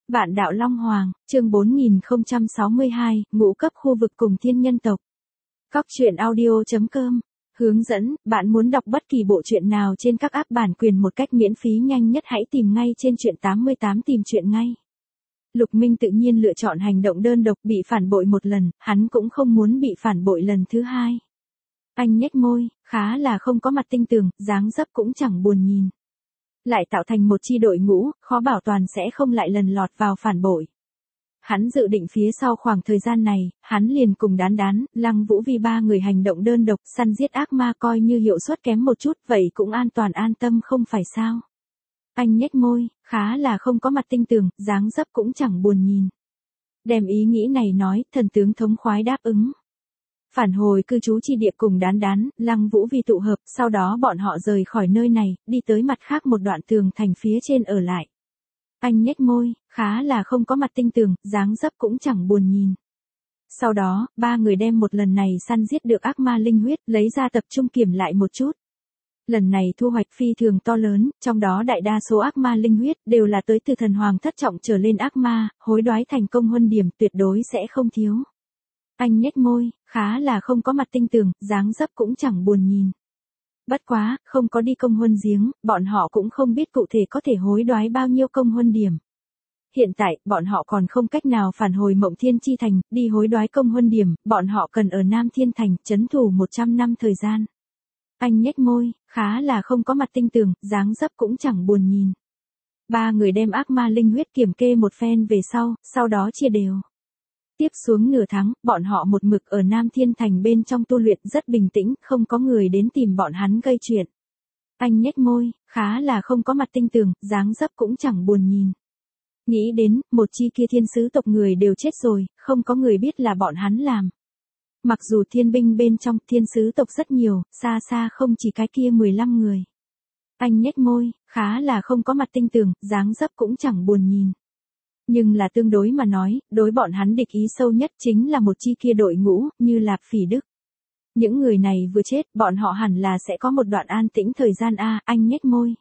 Vạn đạo Long Hoàng, chương 4062, ngũ cấp khu vực cùng thiên nhân tộc. Cóc truyện audio.com. Hướng dẫn, bạn muốn đọc bất kỳ bộ truyện nào trên các app bản quyền một cách miễn phí nhanh nhất hãy tìm ngay trên truyện 88 tìm truyện ngay. Lục Minh tự nhiên lựa chọn hành động đơn độc, bị phản bội một lần, hắn cũng không muốn bị phản bội lần thứ hai. Anh nhếch môi, khá là không có mặt tinh tường, dáng dấp cũng chẳng buồn nhìn. Lại tạo thành một chi đội ngũ, khó bảo toàn sẽ không lại lần lọt vào phản bội. Hắn dự định phía sau khoảng thời gian này, hắn liền cùng Đán, Lăng Vũ Vi ba người hành động đơn độc săn giết ác ma, coi như hiệu suất kém một chút vậy cũng an toàn an tâm không phải sao. Anh nhếch môi, khá là không có mặt tinh tường, dáng dấp cũng chẳng buồn nhìn. Đem ý nghĩ này nói, thần tướng thống khoái đáp ứng. Phản hồi cư trú chi địa cùng Đán, Lăng Vũ Vi tụ hợp, sau đó bọn họ rời khỏi nơi này, đi tới mặt khác một đoạn tường thành phía trên ở lại. Anh nhếch môi, khá là không có mặt tinh tường, dáng dấp cũng chẳng buồn nhìn. Sau đó, ba người đem một lần này săn giết được ác ma linh huyết, lấy ra tập trung kiểm lại một chút. Lần này thu hoạch phi thường to lớn, trong đó đại đa số ác ma linh huyết đều là tới từ thần hoàng thất trọng trở lên ác ma, hối đoái thành công huân điểm tuyệt đối sẽ không thiếu. Anh nhếch môi, khá là không có mặt tinh tường, dáng dấp cũng chẳng buồn nhìn. Bất quá, không có đi công huân giếng, bọn họ cũng không biết cụ thể có thể hối đoái bao nhiêu công huân điểm. Hiện tại, bọn họ còn không cách nào phản hồi Mộng Thiên Chi Thành, đi hối đoái công huân điểm, bọn họ cần ở Nam Thiên Thành, trấn thủ 100 năm thời gian. Anh nhếch môi, khá là không có mặt tinh tường, dáng dấp cũng chẳng buồn nhìn. Ba người đem ác ma linh huyết kiểm kê một phen về sau đó chia đều. Tiếp xuống nửa tháng, bọn họ một mực ở Nam Thiên Thành bên trong tu luyện rất bình tĩnh, không có người đến tìm bọn hắn gây chuyện. Anh nhếch môi, khá là không có mặt tinh tường, dáng dấp cũng chẳng buồn nhìn. Nghĩ đến, một chi kia thiên sứ tộc người đều chết rồi, không có người biết là bọn hắn làm. Mặc dù thiên binh bên trong thiên sứ tộc rất nhiều, xa không chỉ cái kia 15 người. Anh nhếch môi, khá là không có mặt tinh tường, dáng dấp cũng chẳng buồn nhìn. Nhưng là tương đối mà nói, đối bọn hắn địch ý sâu nhất chính là một chi kia đội ngũ, như Lạp Phỉ Đức. Những người này vừa chết, bọn họ hẳn là sẽ có một đoạn an tĩnh thời gian anh nhếch môi.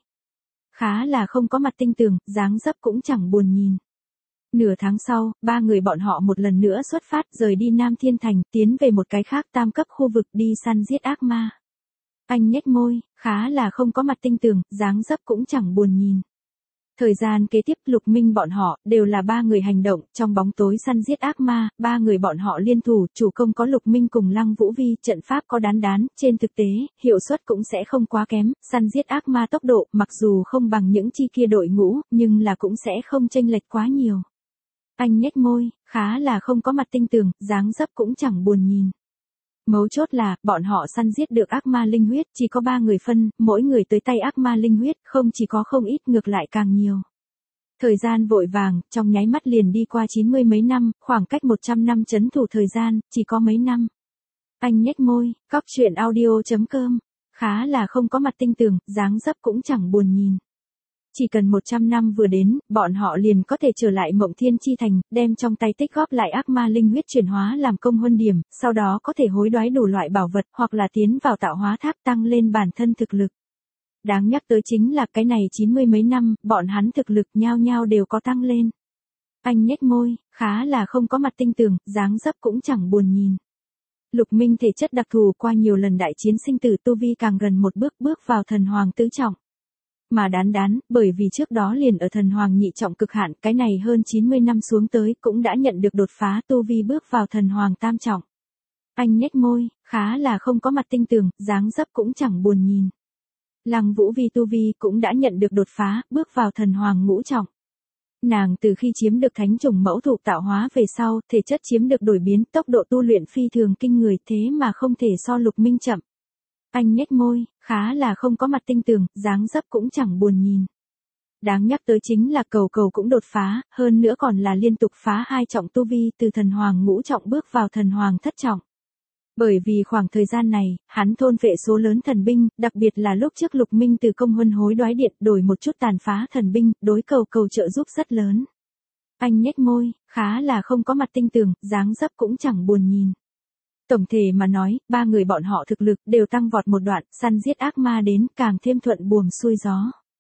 Khá là không có mặt tinh tường, dáng dấp cũng chẳng buồn nhìn. Nửa tháng sau, ba người bọn họ một lần nữa xuất phát rời đi Nam Thiên Thành, tiến về một cái khác tam cấp khu vực đi săn giết ác ma. Anh nhếch môi, khá là không có mặt tinh tường, dáng dấp cũng chẳng buồn nhìn. Thời gian kế tiếp Lục Minh bọn họ đều là ba người hành động trong bóng tối săn giết ác ma, ba người bọn họ liên thủ, chủ công có Lục Minh cùng Lăng Vũ Vi, trận pháp có Đán, trên thực tế, hiệu suất cũng sẽ không quá kém, săn giết ác ma tốc độ mặc dù không bằng những chi kia đội ngũ, nhưng là cũng sẽ không chênh lệch quá nhiều. Anh nhếch môi, khá là không có mặt tinh tường, dáng dấp cũng chẳng buồn nhìn. Mấu chốt là, bọn họ săn giết được ác ma linh huyết, chỉ có 3 người phân, mỗi người tới tay ác ma linh huyết, không chỉ có không ít ngược lại càng nhiều. Thời gian vội vàng, trong nháy mắt liền đi qua 90 mấy năm, khoảng cách 100 năm trấn thủ thời gian, chỉ có mấy năm. Anh nhếch môi, cóc truyện audio.com, khá là không có mặt tinh tường, dáng dấp cũng chẳng buồn nhìn. Chỉ cần 100 năm vừa đến, bọn họ liền có thể trở lại Mộng Thiên Chi Thành, đem trong tay tích góp lại ác ma linh huyết chuyển hóa làm công huân điểm, sau đó có thể hối đoái đủ loại bảo vật hoặc là tiến vào tạo hóa tháp tăng lên bản thân thực lực. Đáng nhắc tới chính là cái này 90 mấy năm, bọn hắn thực lực nhao đều có tăng lên. Anh nhếch môi, khá là không có mặt tinh tường, dáng dấp cũng chẳng buồn nhìn. Lục Minh thể chất đặc thù qua nhiều lần đại chiến sinh tử tu vi càng gần một bước vào thần hoàng tứ trọng. Mà Đán, bởi vì trước đó liền ở thần hoàng nhị trọng cực hạn, cái này hơn 90 năm xuống tới cũng đã nhận được đột phá tu vi bước vào thần hoàng tam trọng. Anh nhếch môi, khá là không có mặt tinh tường, dáng dấp cũng chẳng buồn nhìn. Lăng Vũ Vi tu vi cũng đã nhận được đột phá, bước vào thần hoàng ngũ trọng. Nàng từ khi chiếm được thánh chủng mẫu thụ tạo hóa về sau, thể chất chiếm được đổi biến, tốc độ tu luyện phi thường kinh người thế mà không thể so Lục Minh chậm. Anh nhếch môi, khá là không có mặt tinh tường, dáng dấp cũng chẳng buồn nhìn. Đáng nhắc tới chính là cầu cũng đột phá, hơn nữa còn là liên tục phá 2 trọng tu vi từ thần hoàng ngũ trọng bước vào thần hoàng thất trọng. Bởi vì khoảng thời gian này, hắn thôn phệ số lớn thần binh, đặc biệt là lúc trước Lục Minh từ công huân hối đoái điện đổi một chút tàn phá thần binh, đối cầu trợ giúp rất lớn. Anh nhếch môi, khá là không có mặt tinh tường, dáng dấp cũng chẳng buồn nhìn. Tổng thể mà nói, ba người bọn họ thực lực đều tăng vọt một đoạn, săn giết ác ma đến càng thêm thuận buồm xuôi gió.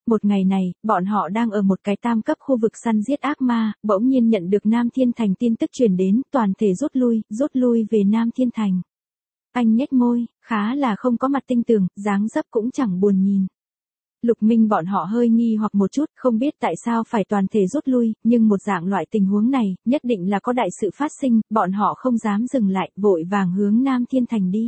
Một ngày này, bọn họ đang ở một cái tam cấp khu vực săn giết ác ma, bỗng nhiên nhận được Nam Thiên Thành tin tức truyền đến, toàn thể rút lui về Nam Thiên Thành. Anh nhếch môi, khá là không có mặt tinh tường, dáng dấp cũng chẳng buồn nhìn. Lục Minh bọn họ hơi nghi hoặc một chút, không biết tại sao phải toàn thể rút lui, nhưng một dạng loại tình huống này, nhất định là có đại sự phát sinh, bọn họ không dám dừng lại, vội vàng hướng Nam Thiên Thành đi.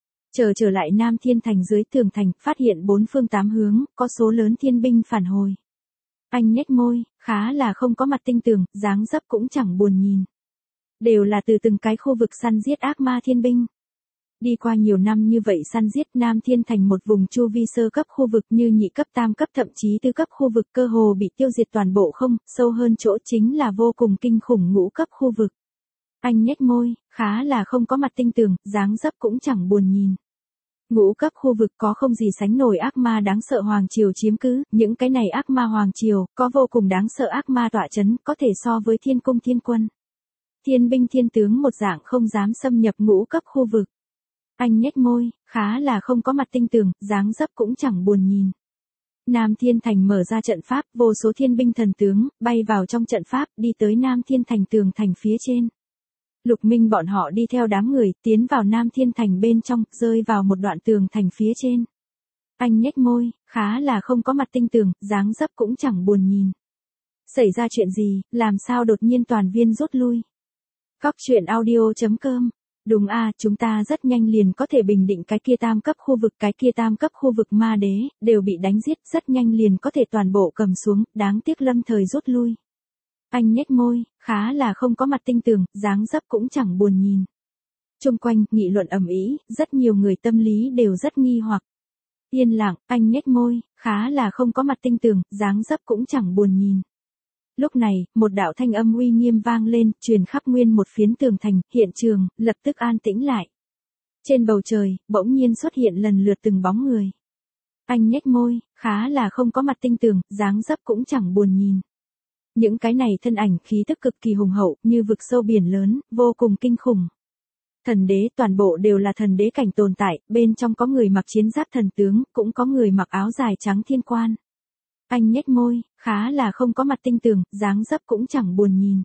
Trở lại Nam Thiên Thành dưới tường thành, phát hiện bốn phương tám hướng, có số lớn thiên binh phản hồi. Anh nhếch môi, khá là không có mặt tinh tường, dáng dấp cũng chẳng buồn nhìn. Đều là từ từng cái khu vực săn giết ác ma thiên binh. Đi qua nhiều năm như vậy săn giết Nam Thiên Thành một vùng chu vi sơ cấp khu vực như nhị cấp tam cấp thậm chí tứ cấp khu vực cơ hồ bị tiêu diệt toàn bộ không, sâu hơn chỗ chính là vô cùng kinh khủng ngũ cấp khu vực. Anh nhếch môi, khá là không có mặt tinh tường, dáng dấp cũng chẳng buồn nhìn. Ngũ cấp khu vực có không gì sánh nổi ác ma đáng sợ hoàng triều chiếm cứ, những cái này ác ma hoàng triều, có vô cùng đáng sợ ác ma tọa chấn, có thể so với thiên cung thiên quân. Thiên binh thiên tướng một dạng không dám xâm nhập ngũ cấp khu vực. Anh nhếch môi, khá là không có mặt tinh tường, dáng dấp cũng chẳng buồn nhìn. Nam Thiên Thành mở ra trận pháp, vô số thiên binh thần tướng, bay vào trong trận pháp, đi tới Nam Thiên Thành tường thành phía trên. Lục Minh bọn họ đi theo đám người, tiến vào Nam Thiên Thành bên trong, rơi vào một đoạn tường thành phía trên. Anh nhếch môi, khá là không có mặt tinh tường, dáng dấp cũng chẳng buồn nhìn. Xảy ra chuyện gì, làm sao đột nhiên toàn viên rút lui? Cóc truyện audio.com. Đúng chúng ta rất nhanh liền có thể bình định cái kia tam cấp khu vực, cái kia tam cấp khu vực ma đế, đều bị đánh giết, rất nhanh liền có thể toàn bộ cầm xuống, đáng tiếc lâm thời rút lui. Anh nhếch môi, khá là không có mặt tinh tường, dáng dấp cũng chẳng buồn nhìn. Chung quanh, nghị luận ầm ĩ, rất nhiều người tâm lý đều rất nghi hoặc. Yên lặng, anh nhếch môi, khá là không có mặt tinh tường, dáng dấp cũng chẳng buồn nhìn. Lúc này, một đạo thanh âm uy nghiêm vang lên, truyền khắp nguyên một phiến tường thành, hiện trường, lập tức an tĩnh lại. Trên bầu trời, bỗng nhiên xuất hiện lần lượt từng bóng người. Anh nhếch môi, khá là không có mặt tinh tường, dáng dấp cũng chẳng buồn nhìn. Những cái này thân ảnh khí tức cực kỳ hùng hậu, như vực sâu biển lớn, vô cùng kinh khủng. Thần đế, toàn bộ đều là thần đế cảnh tồn tại, bên trong có người mặc chiến giáp thần tướng, cũng có người mặc áo dài trắng thiên quan. Anh nhếch môi, khá là không có mặt tinh tường, dáng dấp cũng chẳng buồn nhìn.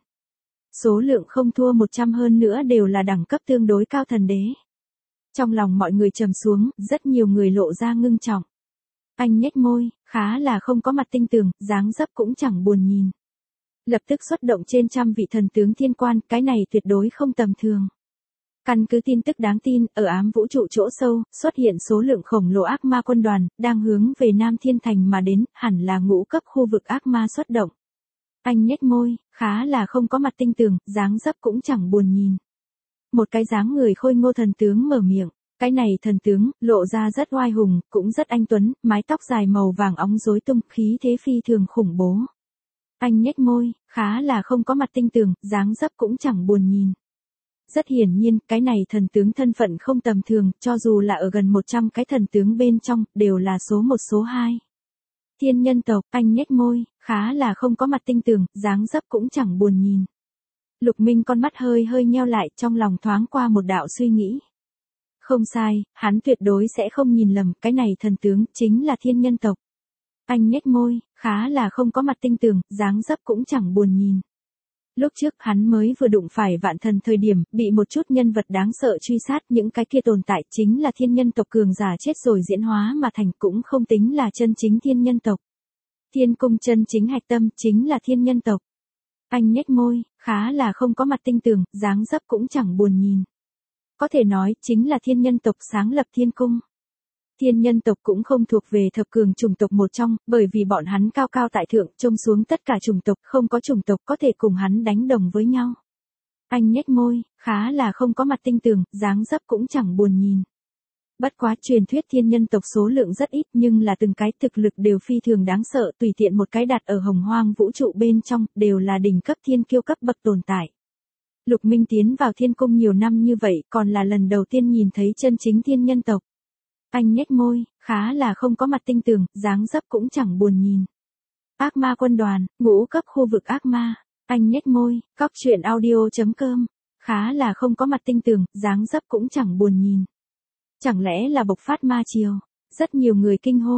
Số lượng không thua 100 hơn nữa đều là đẳng cấp tương đối cao thần đế. Trong lòng mọi người trầm xuống, rất nhiều người lộ ra ngưng trọng. Anh nhếch môi, khá là không có mặt tinh tường, dáng dấp cũng chẳng buồn nhìn. Lập tức xuất động trên trăm vị thần tướng thiên quan, cái này tuyệt đối không tầm thường. Căn cứ tin tức đáng tin, ở ám vũ trụ chỗ sâu, xuất hiện số lượng khổng lồ ác ma quân đoàn, đang hướng về Nam Thiên Thành mà đến, hẳn là ngũ cấp khu vực ác ma xuất động. Anh nhếch môi, khá là không có mặt tinh tường, dáng dấp cũng chẳng buồn nhìn. Một cái dáng người khôi ngô thần tướng mở miệng, cái này thần tướng, lộ ra rất oai hùng, cũng rất anh tuấn, mái tóc dài màu vàng óng rối tung, khí thế phi thường khủng bố. Anh nhếch môi, khá là không có mặt tinh tường, dáng dấp cũng chẳng buồn nhìn. Rất hiển nhiên, cái này thần tướng thân phận không tầm thường, cho dù là ở gần 100 cái thần tướng bên trong, đều là số 1 số 2. Thiên nhân tộc, anh nhếch môi, khá là không có mặt tinh tường, dáng dấp cũng chẳng buồn nhìn. Lục Minh con mắt hơi nheo lại, trong lòng thoáng qua một đạo suy nghĩ. Không sai, hắn tuyệt đối sẽ không nhìn lầm, cái này thần tướng, chính là thiên nhân tộc. Anh nhếch môi, khá là không có mặt tinh tường, dáng dấp cũng chẳng buồn nhìn. Lúc trước hắn mới vừa đụng phải vạn thần thời điểm, bị một chút nhân vật đáng sợ truy sát, những cái kia tồn tại chính là thiên nhân tộc cường giả chết rồi diễn hóa mà thành, cũng không tính là chân chính thiên nhân tộc. Thiên cung chân chính hạch tâm chính là thiên nhân tộc. Anh nhếch môi, khá là không có mặt tinh tường, dáng dấp cũng chẳng buồn nhìn. Có thể nói, chính là thiên nhân tộc sáng lập thiên cung. Thiên nhân tộc cũng không thuộc về thập cường chủng tộc một trong, bởi vì bọn hắn cao cao tại thượng, trông xuống tất cả chủng tộc, không có chủng tộc có thể cùng hắn đánh đồng với nhau. Anh nhếch môi, khá là không có mặt tinh tường, dáng dấp cũng chẳng buồn nhìn. Bất quá truyền thuyết thiên nhân tộc số lượng rất ít, nhưng là từng cái thực lực đều phi thường đáng sợ, tùy tiện một cái đặt ở hồng hoang vũ trụ bên trong, đều là đỉnh cấp thiên kiêu cấp bậc tồn tại. Lục Minh tiến vào thiên cung nhiều năm như vậy, còn là lần đầu tiên nhìn thấy chân chính thiên nhân tộc. Anh nhếch môi, khá là không có mặt tinh tường, dáng dấp cũng chẳng buồn nhìn. Ác ma quân đoàn, ngũ cấp khu vực ác ma. Anh nhếch môi, cóc truyện audio.com. Khá là không có mặt tinh tường, dáng dấp cũng chẳng buồn nhìn. Chẳng lẽ là bộc phát ma triều? Rất nhiều người kinh hô.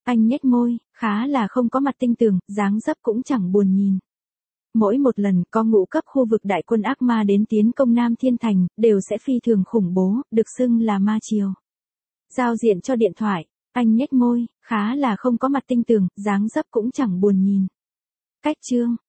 Anh nhếch môi, khá là không có mặt tinh tường, dáng dấp cũng chẳng buồn nhìn. Mỗi một lần có ngũ cấp khu vực đại quân ác ma đến tiến công Nam Thiên Thành, đều sẽ phi thường khủng bố, được xưng là ma triều. Giao diện cho điện thoại, anh nhếch môi, khá là không có mặt tinh tường, dáng dấp cũng chẳng buồn nhìn. Cách chương,